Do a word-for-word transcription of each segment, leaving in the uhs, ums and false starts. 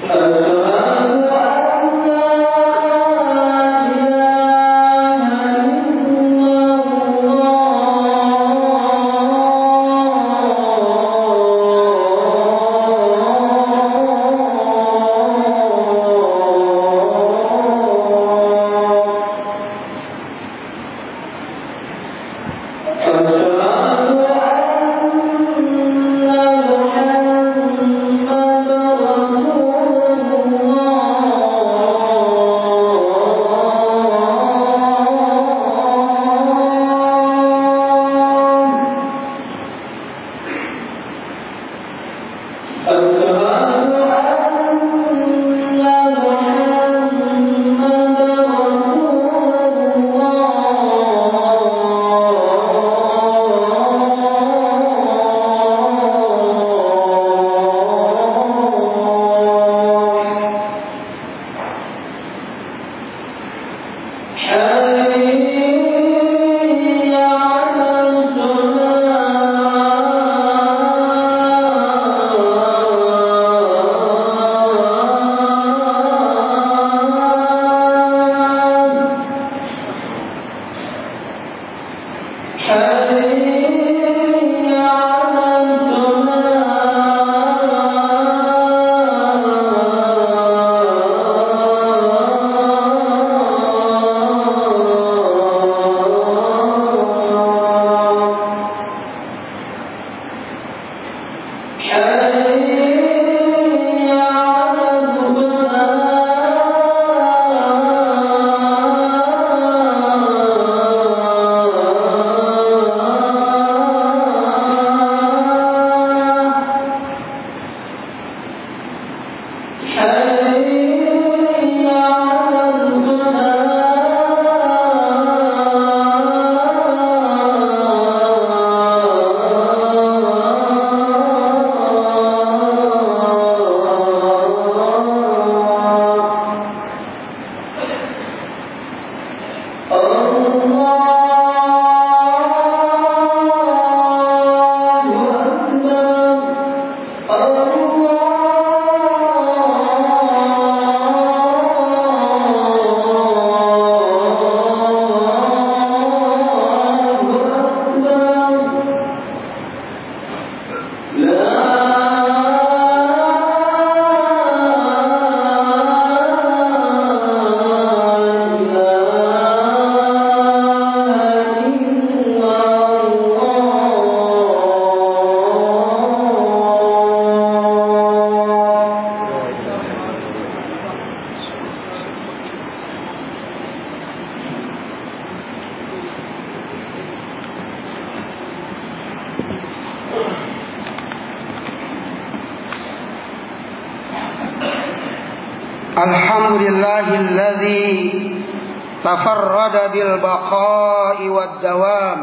Alhamdulillahilladzi tafarrada bil baqa'i wad dawam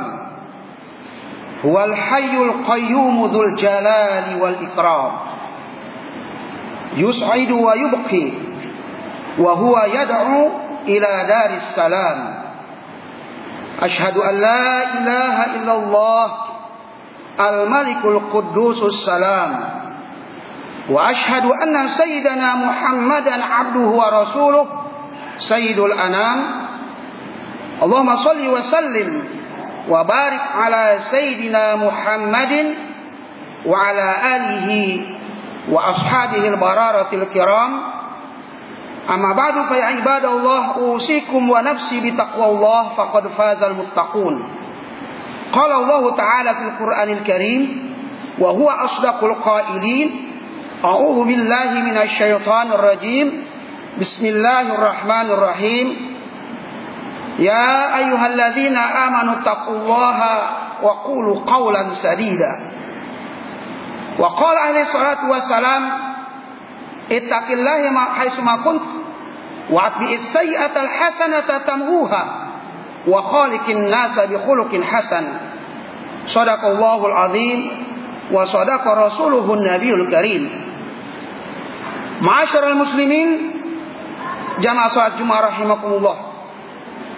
huwal hayyul qayyum dzul jalali wal ikram yus'idu wa yubqi wa huwa yad'u ila daris salam asyhadu an la ilaha illallah al malikul quddusus salam wa ashhadu anna sayyidana Muhammadan abduhu wa rasuluh sayyidul anam. Allahumma shalli wa sallim wa barik ala sayyidina Muhammadin wa ala alihi wa ashabihi al-bararatil kiram. Amma ba'du fa ya ibadallah, usikum wa nafsi bi taqwallah faqad fazal muttaqun. Qala Allah ta'ala fil Qur'anil Karim wa huwa asdaqul qailin. A'udzu billahi minasy syaithanir rajim. Bismillahirrahmanirrahim. Ya ayyuhalladzina amanu taqullaha wa qulu qawlan sadida. Wa qala alaihi salatu wassalam ittaqillaha haitsu ma kunt wa atbi'is sayyi'atal hasanata tamhuha wa khaliqin nasa bi khuluqin hasan. Shadaqallahul azim wa shadaqa rasuluhun nabiyul karim. Ma'asyiral muslimin, jamaah salat Jumat rahimakumullah.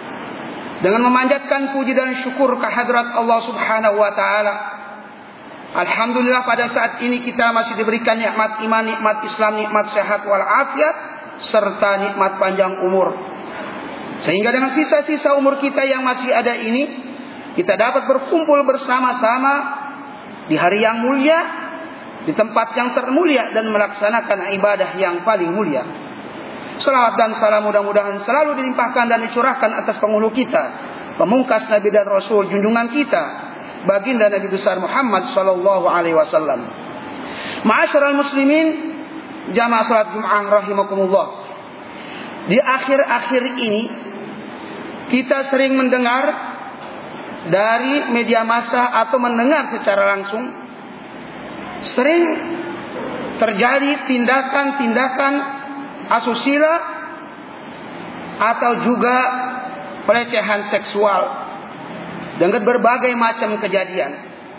Dengan memanjatkan puji dan syukur kehadrat Allah Subhanahu wa taala Alhamdulillah pada saat ini kita masih diberikan nikmat iman, nikmat Islam, nikmat sehat walafiat, serta nikmat panjang umur. Sehingga dengan sisa-sisa umur kita yang masih ada ini, kita dapat berkumpul bersama-sama di hari yang mulia, di tempat yang termulia, dan melaksanakan ibadah yang paling mulia. Salawat dan salam mudah-mudahan selalu dilimpahkan dan dicurahkan atas penghulu kita, pemungkas Nabi dan Rasul, junjungan kita, baginda Nabi besar Muhammad sallallahu alaihi wasallam. Ma'asyiral muslimin, jamaah salat Jumat rahimakumullah. Di akhir-akhir ini kita sering mendengar dari media massa atau mendengar secara langsung sering terjadi tindakan-tindakan asusila atau juga pelecehan seksual dengan berbagai macam kejadian.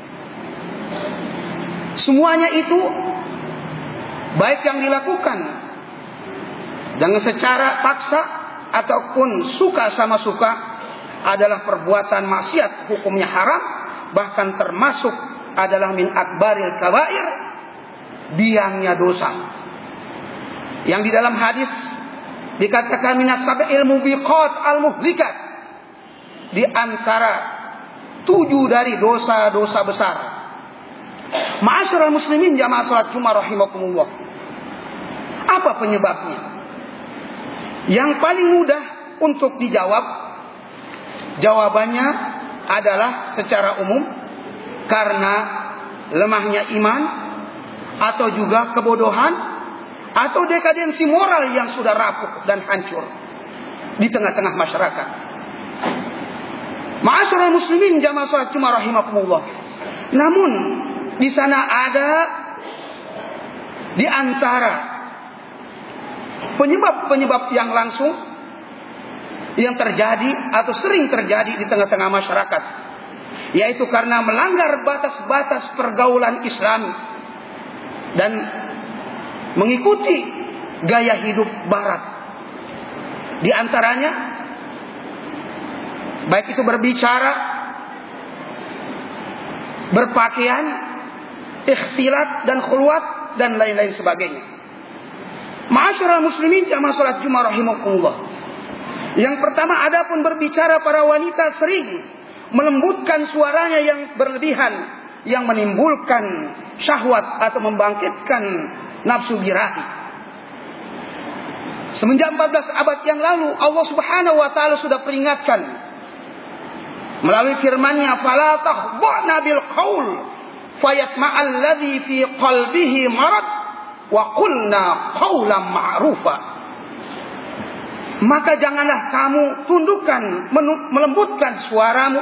Semuanya itu baik yang dilakukan dengan secara paksa ataupun suka sama suka adalah perbuatan maksiat, hukumnya haram, bahkan termasuk adalah min akbaril kabair, biangnya dosa. Yang di dalam hadis dikatakan minas sab'il mubiqat al muhlikat, di antara tujuh dari dosa-dosa besar. Ma'asyiral muslimin jamaah salat Jumat rahimakumullah. Apa penyebabnya? Yang paling mudah untuk dijawab, jawabannya adalah secara umum karena lemahnya iman, atau juga kebodohan, atau dekadensi moral yang sudah rapuh dan hancur di tengah-tengah masyarakat. Ma'asyiral muslimin jamaah salat Jumat rahimakumullah. Namun di sana ada di antara penyebab-penyebab yang langsung yang terjadi atau sering terjadi di tengah-tengah masyarakat, yaitu karena melanggar batas-batas pergaulan Islami dan mengikuti gaya hidup barat. Di antaranya baik itu berbicara, berpakaian, ikhtilat dan khulwat dan lain-lain sebagainya. Ma'asyiral muslimin jamaah salat Jumat rahimakumullah. Yang pertama, adapun berbicara, para wanita sering melembutkan suaranya yang berlebihan, yang menimbulkan syahwat atau membangkitkan nafsu birahi. Semenjak empat belas abad yang lalu, Allah Subhanahu wa taala sudah peringatkan melalui firman-Nya, "Fala takhdha'na bil qaul fayatma'al ladzi fi qalbihi marad wa qulna qaulan ma'rufa." Maka janganlah kamu tundukkan, melembutkan suaramu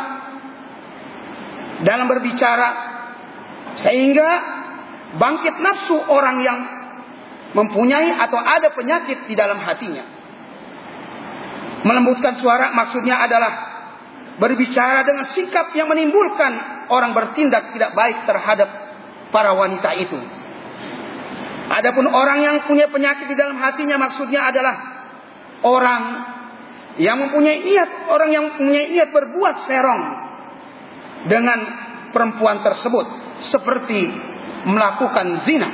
dalam berbicara, sehingga bangkit nafsu orang yang mempunyai atau ada penyakit di dalam hatinya. Melembutkan suara maksudnya adalah berbicara dengan sikap yang menimbulkan orang bertindak tidak baik terhadap para wanita itu. Adapun orang yang punya penyakit di dalam hatinya maksudnya adalah orang yang mempunyai niat, orang yang mempunyai niat berbuat serong dengan perempuan tersebut, seperti melakukan zina.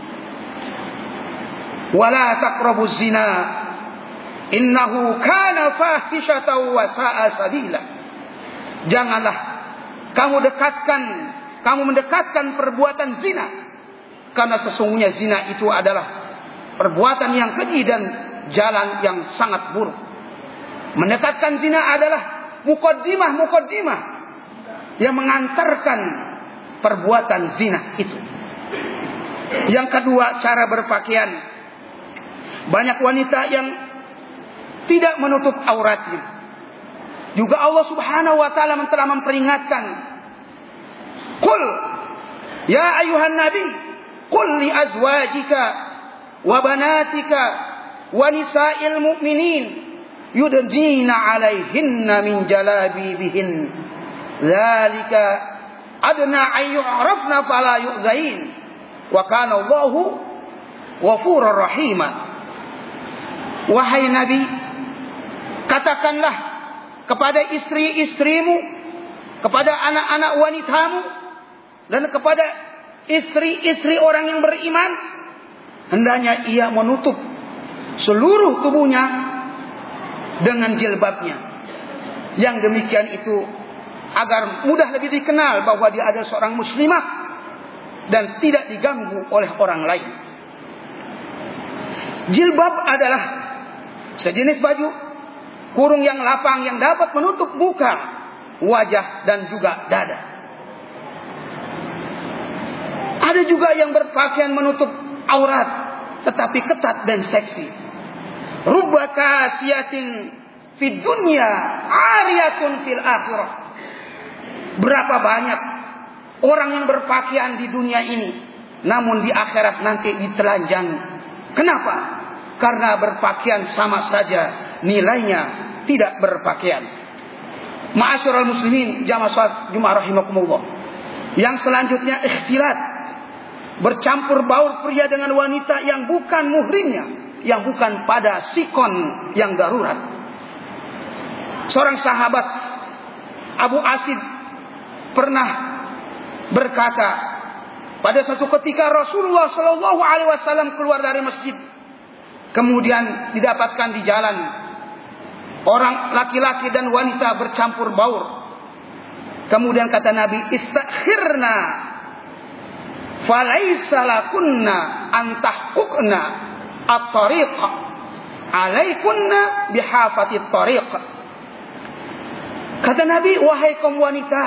Wala taqrabuz zina innahu kana fahishatan wa sa'a sabila. Janganlah kamu dekatkan, kamu mendekatkan perbuatan zina, karena sesungguhnya zina itu adalah perbuatan yang keji dan jalan yang sangat buruk. Mendekatkan zina adalah mukaddimah-mukaddimah yang mengantarkan perbuatan zina itu. Yang kedua, cara berpakaian. Banyak wanita yang tidak menutup auratnya. Juga Allah Subhanahu wa taala telah memperingatkan, "Qul ya ayuhan nabi, qul li azwajika wa banatika wa nisa'il mu'minin yudnina 'alaihinna min jalabibihin dzalika adna ay yu'rafna fala yu'zain wa kana Allahu ghafurur rahima." Wahai Nabi, katakanlah kepada istri-istrimu, kepada anak-anak wanitamu, dan kepada istri-istri orang yang beriman, hendaknya ia menutup seluruh tubuhnya dengan jilbabnya. Yang demikian itu agar mudah lebih dikenal bahwa dia adalah seorang muslimah dan tidak diganggu oleh orang lain. Jilbab adalah sejenis baju kurung yang lapang yang dapat menutup muka, wajah dan juga dada. Ada juga yang berpakaian menutup aurat tetapi ketat dan seksi. Rubba kasiyatin fid dunya ariyatun fil akhirah. Berapa banyak orang yang berpakaian di dunia ini, namun di akhirat nanti ditelanjangi. Kenapa? Karena berpakaian sama saja nilainya tidak berpakaian. Ma'asyiral muslimin jamaah salat Jumat rahimakumullah. Yang selanjutnya ikhtilat, bercampur baur pria dengan wanita yang bukan muhrimnya, yang bukan pada sikon yang darurat. Seorang sahabat Abu Asid pernah berkata, pada suatu ketika Rasulullah Shallallahu Alaihi Wasallam keluar dari masjid, kemudian didapatkan di jalan orang laki-laki dan wanita bercampur baur. Kemudian kata Nabi, istakhirna falaisa lakunna antahqukna at-tariqa alaikunna bihafatit tariq. Kata Nabi, wahai kaum wanita,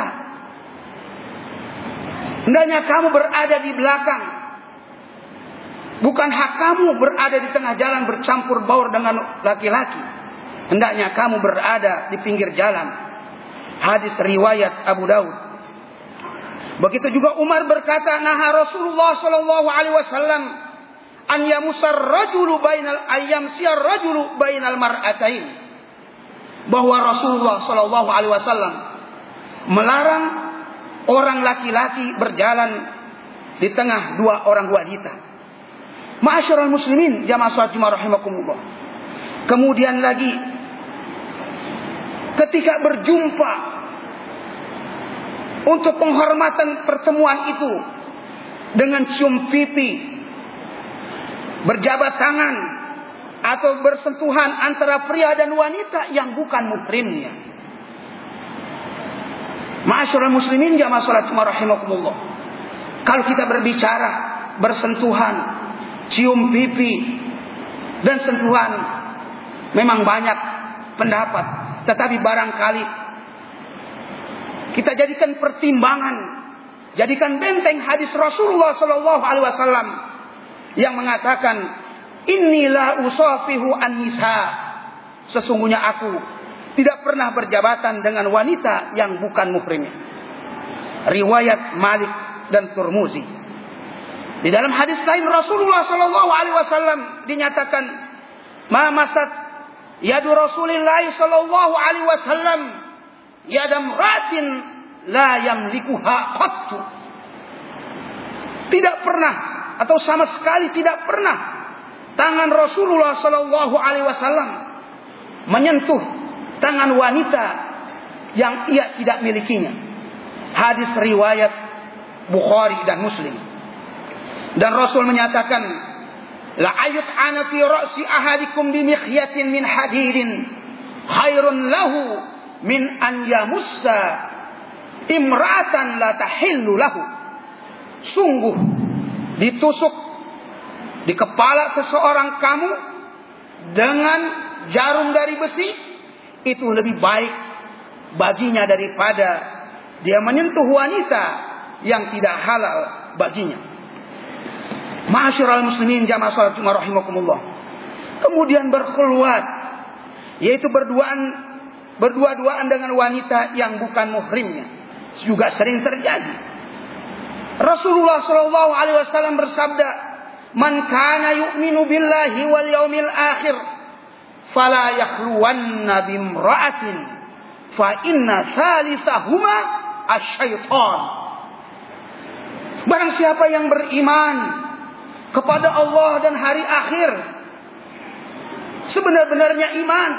hendaknya kamu berada di belakang. Bukan hak kamu berada di tengah jalan bercampur baur dengan laki-laki. Hendaknya kamu berada di pinggir jalan. Hadis riwayat Abu Daud. Begitu juga Umar berkata, naha Rasulullah sallallahu alaihi wasallam an yamusar rajulu bainal ayyam siyar rajulu bainal mar'atain. Bahwa Rasulullah sallallahu alaihi wasallam melarang orang laki-laki berjalan di tengah dua orang wanita. Ma'asyiral muslimin jamaah salat Jumat rahimakumullah. Kemudian lagi ketika berjumpa untuk penghormatan pertemuan itu dengan cium pipi, berjabat tangan atau bersentuhan antara pria dan wanita yang bukan muhrimnya. Ma'asyiral muslimin jamaah salat Jumat rahimakumullah. Kalau kita berbicara bersentuhan, cium pipi dan sentuhan, memang banyak pendapat, tetapi barangkali kita jadikan pertimbangan, jadikan benteng hadis Rasulullah sallallahu alaihi wasallam yang mengatakan, inilah usafihu an-nisa. Sesungguhnya aku tidak pernah berjabatan dengan wanita yang bukan muhrimnya. Riwayat Malik dan Turmuzi. Di dalam hadis lain Rasulullah sallallahu alaihi wasallam dinyatakan, ma masat yadu Rasulillah sallallahu alaihi wasallam yadam ratin la yamlikuha qattu. Tidak pernah atau sama sekali tidak pernah tangan Rasulullah sallallahu alaihi wasallam menyentuh tangan wanita yang ia tidak milikinya. Hadis riwayat Bukhari dan Muslim. Dan Rasul menyatakan, la ayut ana fi ra'si ahadikum bi mikhyatin min hadidin khairun lahu min an yamussa imra'atan la tahillu lahu. Sungguh ditusuk di kepala seseorang kamu dengan jarum dari besi itu lebih baik baginya daripada dia menyentuh wanita yang tidak halal baginya. Ma'asyiral muslimin jamaah salat Jumat rahimakumullah. Kemudian berkhulwat, yaitu berduaan berdua-duaan dengan wanita yang bukan muhrimnya, juga sering terjadi. Rasulullah sallallahu alaihi wasallam bersabda, "Man kana yu'minu billahi wal yaumil akhir fala yakhluwanna bimra'atin fa inna thalithahuma asy-syaitan." Barang siapa yang beriman kepada Allah dan hari akhir, sebenar-benarnya iman,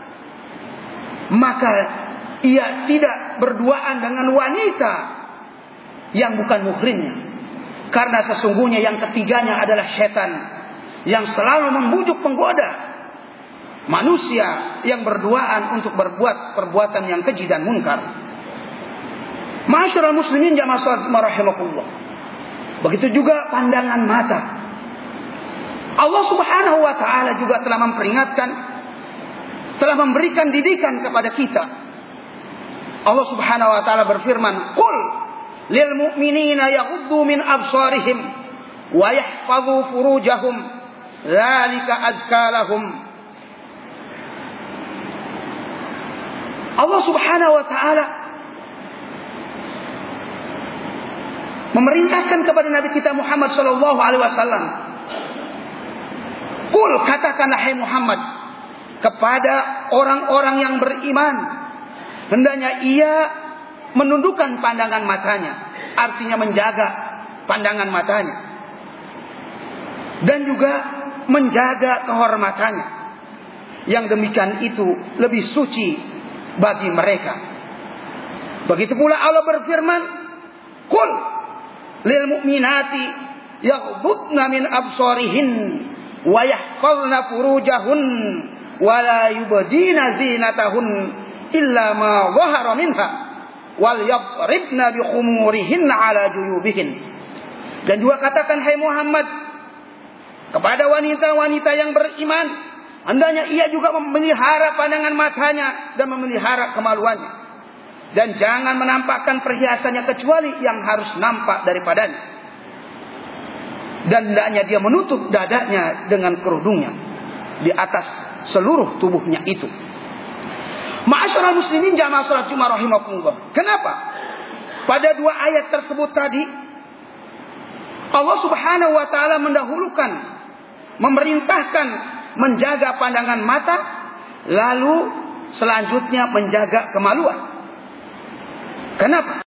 maka ia tidak berduaan dengan wanita yang bukan muhrimnya. Karena sesungguhnya yang ketiganya adalah setan yang selalu membujuk menggoda manusia yang berduaan untuk berbuat perbuatan yang keji dan munkar. Ma'asyiral muslimin jamaah salat rahimakumullah. Begitu juga pandangan mata. Allah Subhanahu wa taala juga telah memperingatkan, telah memberikan didikan kepada kita. Allah Subhanahu wa taala berfirman, "Qul lil mu'minina yaghuddu min absarihim wa yahfazu furujahum, dzalika azka lahum." Allah Subhanahu wa taala memerintahkan kepada Nabi kita Muhammad sallallahu alaihi wasallam, "Qul," katakanlah hai Muhammad kepada orang-orang yang beriman, hendaknya ia menundukkan pandangan matanya, artinya menjaga pandangan matanya, dan juga menjaga kehormatannya. Yang demikian itu lebih suci bagi mereka. Begitu pula Allah berfirman, "Qul lil mu'minati yaghuddna min absarihin wa yahfazna furujahun wa la yubdina zinatahun illa ma dhahara minha wal yadribna bi khumurihin ala juyubihin." Dan juga katakan hai Muhammad kepada wanita-wanita yang beriman, hendaknya ia juga memelihara pandangan matanya dan memelihara kemaluannya, dan jangan menampakkan perhiasannya kecuali yang harus nampak daripadanya, dan hendaknya dia menutup dadanya dengan kerudungnya di atas seluruh tubuhnya itu. Ma'asyiral muslimin jamaah salat Jumat rahimakumullah. Kenapa? Pada dua ayat tersebut tadi Allah Subhanahu wa taala mendahulukan, memerintahkan menjaga pandangan mata, lalu selanjutnya menjaga kemaluan. Kenapa?